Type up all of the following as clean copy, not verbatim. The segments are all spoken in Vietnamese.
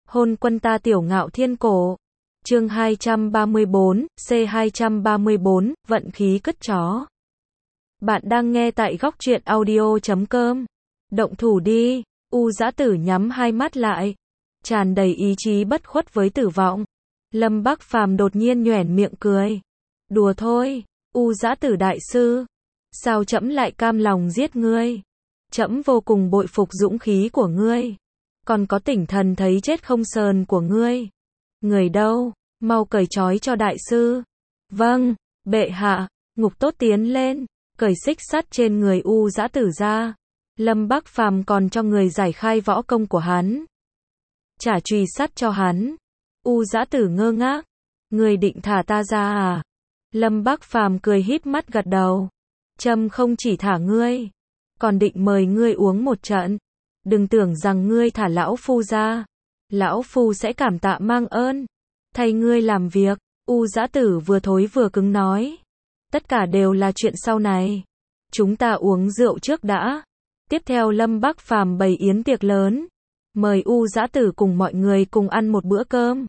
Hôn quân ta tiểu ngạo thiên cổ. Chương 234, C234, vận khí cất chó. Bạn đang nghe tại góc truyện audio.com. Động thủ đi. U Dã Tử nhắm hai mắt lại, tràn đầy ý chí bất khuất với tử vong. Lâm Bắc Phàm đột nhiên nhoẻn miệng cười. Đùa thôi, U Dã Tử đại sư. Sao trẫm lại cam lòng giết ngươi? Trẫm vô cùng bội phục dũng khí của ngươi. Còn có tỉnh thần thấy chết không sờn của ngươi. Người đâu? Mau cởi trói cho đại sư. Vâng, bệ hạ. Ngục tốt tiến lên, cởi xích sắt trên người U Dã Tử ra. Lâm Bắc Phàm còn cho người giải khai võ công của hắn. Trả chùy sắt cho hắn. U Dã Tử ngơ ngác. Ngươi định thả ta ra à? Lâm Bắc Phàm cười híp mắt gật đầu. Trẫm không chỉ thả ngươi, còn định mời ngươi uống một trận. Đừng tưởng rằng ngươi thả lão phu ra, lão phu sẽ cảm tạ mang ơn, thay ngươi làm việc. U Dã Tử vừa thối vừa cứng nói. Tất cả đều là chuyện sau này. Chúng ta uống rượu trước đã. Tiếp theo Lâm Bắc Phàm bày yến tiệc lớn, mời U Dã Tử cùng mọi người cùng ăn một bữa cơm.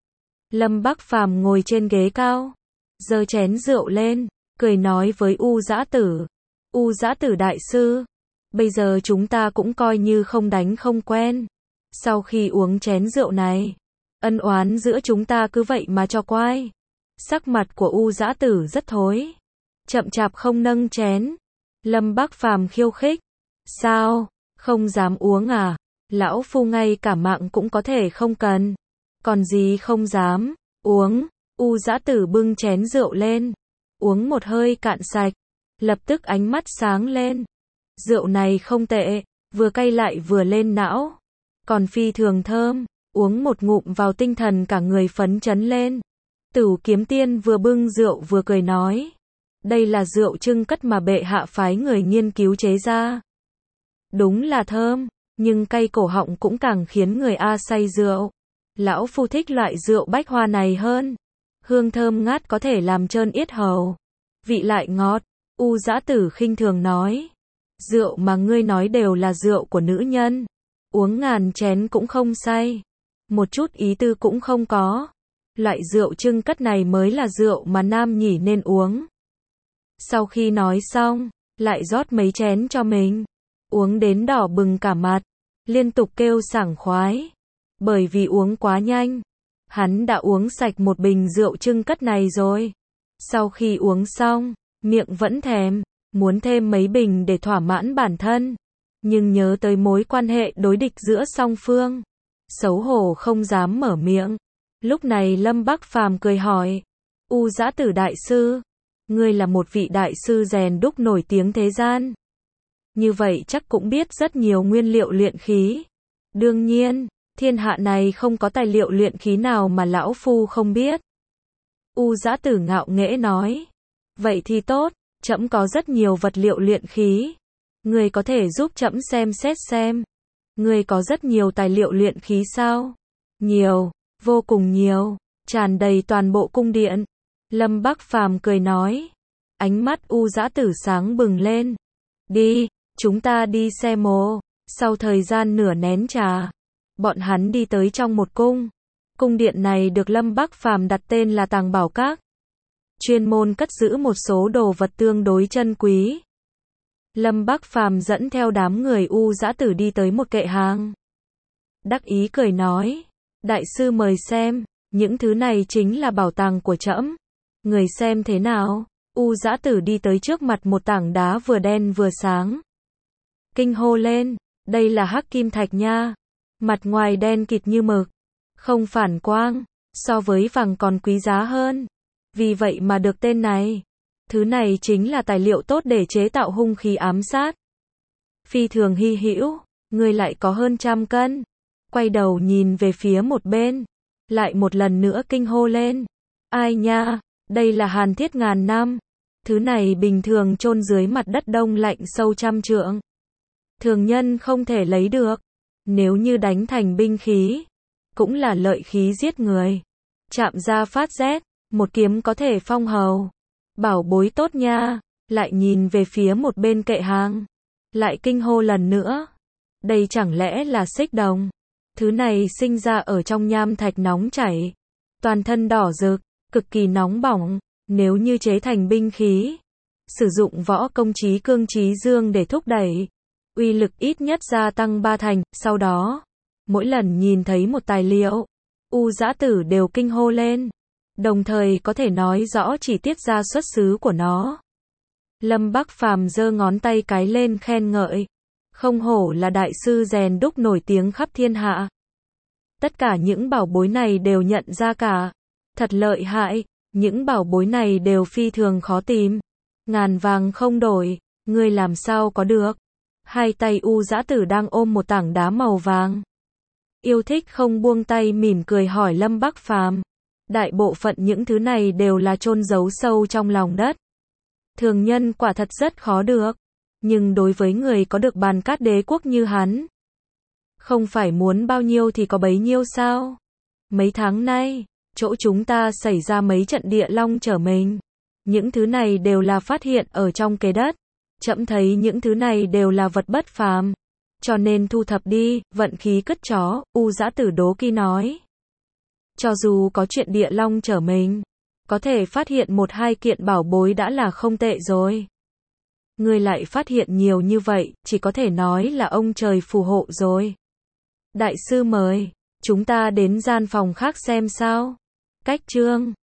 Lâm Bắc Phàm ngồi trên ghế cao, giơ chén rượu lên, cười nói với U Dã Tử. U Dã Tử đại sư, bây giờ chúng ta cũng coi như không đánh không quen. Sau khi uống chén rượu này, ân oán giữa chúng ta cứ vậy mà cho quai. Sắc mặt của U Dã Tử rất thối, chậm chạp không nâng chén. Lâm Bắc Phàm khiêu khích. Sao, không dám uống à? Lão phu ngay cả mạng cũng có thể không cần. Còn gì không dám uống? U Dã Tử bưng chén rượu lên, uống một hơi cạn sạch, lập tức ánh mắt sáng lên. Rượu này không tệ, vừa cay lại vừa lên não, còn phi thường thơm, uống một ngụm vào tinh thần cả người phấn chấn lên. Tửu Kiếm Tiên vừa bưng rượu vừa cười nói. Đây là rượu trưng cất mà bệ hạ phái người nghiên cứu chế ra. Đúng là thơm, nhưng cay cổ họng cũng càng khiến người say rượu. Lão phu thích loại rượu bách hoa này hơn. Hương thơm ngát có thể làm trơn yết hầu, vị lại ngọt. U Dã Tử khinh thường nói. Rượu mà ngươi nói đều là rượu của nữ nhân. Uống ngàn chén cũng không say. Một chút ý tư cũng không có. Loại rượu trưng cất này mới là rượu mà nam nhỉ nên uống. Sau khi nói xong, lại rót mấy chén cho mình. Uống đến đỏ bừng cả mặt, liên tục kêu sảng khoái. Bởi vì uống quá nhanh, hắn đã uống sạch một bình rượu trưng cất này rồi. Sau khi uống xong, miệng vẫn thèm, muốn thêm mấy bình để thỏa mãn bản thân. Nhưng nhớ tới mối quan hệ đối địch giữa song phương, xấu hổ không dám mở miệng. Lúc này Lâm Bắc Phàm cười hỏi. U Dã Tử đại sư, ngươi là một vị đại sư rèn đúc nổi tiếng thế gian. Như vậy chắc cũng biết rất nhiều nguyên liệu luyện khí. Đương nhiên, thiên hạ này không có tài liệu luyện khí nào mà lão phu không biết. U Dã Tử ngạo nghễ nói. Vậy thì tốt, trẫm có rất nhiều vật liệu luyện khí. Ngươi có thể giúp trẫm xem xét xem. Ngươi có rất nhiều tài liệu luyện khí sao? Nhiều, vô cùng nhiều, tràn đầy toàn bộ cung điện. Lâm Bắc Phàm cười nói. Ánh mắt U Dã Tử sáng bừng lên. Đi, chúng ta đi xe mô. Sau thời gian nửa nén trà, bọn hắn đi tới trong một cung. Cung điện này được Lâm Bắc Phàm đặt tên là Tàng Bảo Các. Chuyên môn cất giữ một số đồ vật tương đối chân quý. Lâm Bắc Phàm dẫn theo đám người U Dã Tử đi tới một kệ hàng. Đắc ý cười nói. Đại sư mời xem, những thứ này chính là bảo tàng của trẫm. Người xem thế nào? U Dã Tử đi tới trước mặt một tảng đá vừa đen vừa sáng. Kinh hô lên. Đây là hắc kim thạch nha. Mặt ngoài đen kịt như mực, không phản quang, so với vàng còn quý giá hơn. Vì vậy mà được tên này. Thứ này chính là tài liệu tốt để chế tạo hung khí ám sát. Phi thường hy hữu, người lại có hơn 100 cân. Quay đầu nhìn về phía một bên, lại một lần nữa kinh hô lên. Ai nha, đây là hàn thiết ngàn năm. Thứ này bình thường chôn dưới mặt đất đông lạnh sâu 100 trượng. Thường nhân không thể lấy được. Nếu như đánh thành binh khí, cũng là lợi khí giết người. Chạm ra phát rét, một kiếm có thể phong hầu. Bảo bối tốt nha. Lại nhìn về phía một bên kệ hàng, lại kinh hô lần nữa. Đây chẳng lẽ là xích đồng? Thứ này sinh ra ở trong nham thạch nóng chảy, toàn thân đỏ rực, cực kỳ nóng bỏng, nếu như chế thành binh khí, sử dụng võ công chí cương chí dương để thúc đẩy, uy lực ít nhất gia tăng 3 thành, sau đó, mỗi lần nhìn thấy một tài liệu, U Dã Tử đều kinh hô lên, đồng thời có thể nói rõ chỉ tiết ra xuất xứ của nó. Lâm Bắc Phàm giơ ngón tay cái lên khen ngợi, không hổ là đại sư rèn đúc nổi tiếng khắp thiên hạ. Tất cả những bảo bối này đều nhận ra cả, thật lợi hại, những bảo bối này đều phi thường khó tìm, ngàn vàng không đổi, ngươi làm sao có được? Hai tay U Dã Tử đang ôm một tảng đá màu vàng. Yêu thích không buông tay mỉm cười hỏi Lâm Bắc Phàm. Đại bộ phận những thứ này đều là chôn giấu sâu trong lòng đất. Thường nhân quả thật rất khó được. Nhưng đối với người có được bàn cát đế quốc như hắn, không phải muốn bao nhiêu thì có bấy nhiêu sao? Mấy tháng nay, chỗ chúng ta xảy ra mấy trận địa long trở mình. Những thứ này đều là phát hiện ở trong cái đất. Trẫm thấy những thứ này đều là vật bất phàm. Cho nên thu thập đi, vận khí cất chó, U Dã Tử đố kỵ nói. Cho dù có chuyện địa long trở mình, có thể phát hiện 1-2 kiện bảo bối đã là không tệ rồi. Ngươi lại phát hiện nhiều như vậy, chỉ có thể nói là ông trời phù hộ rồi. Đại sư mời, chúng ta đến gian phòng khác xem sao. Cách chương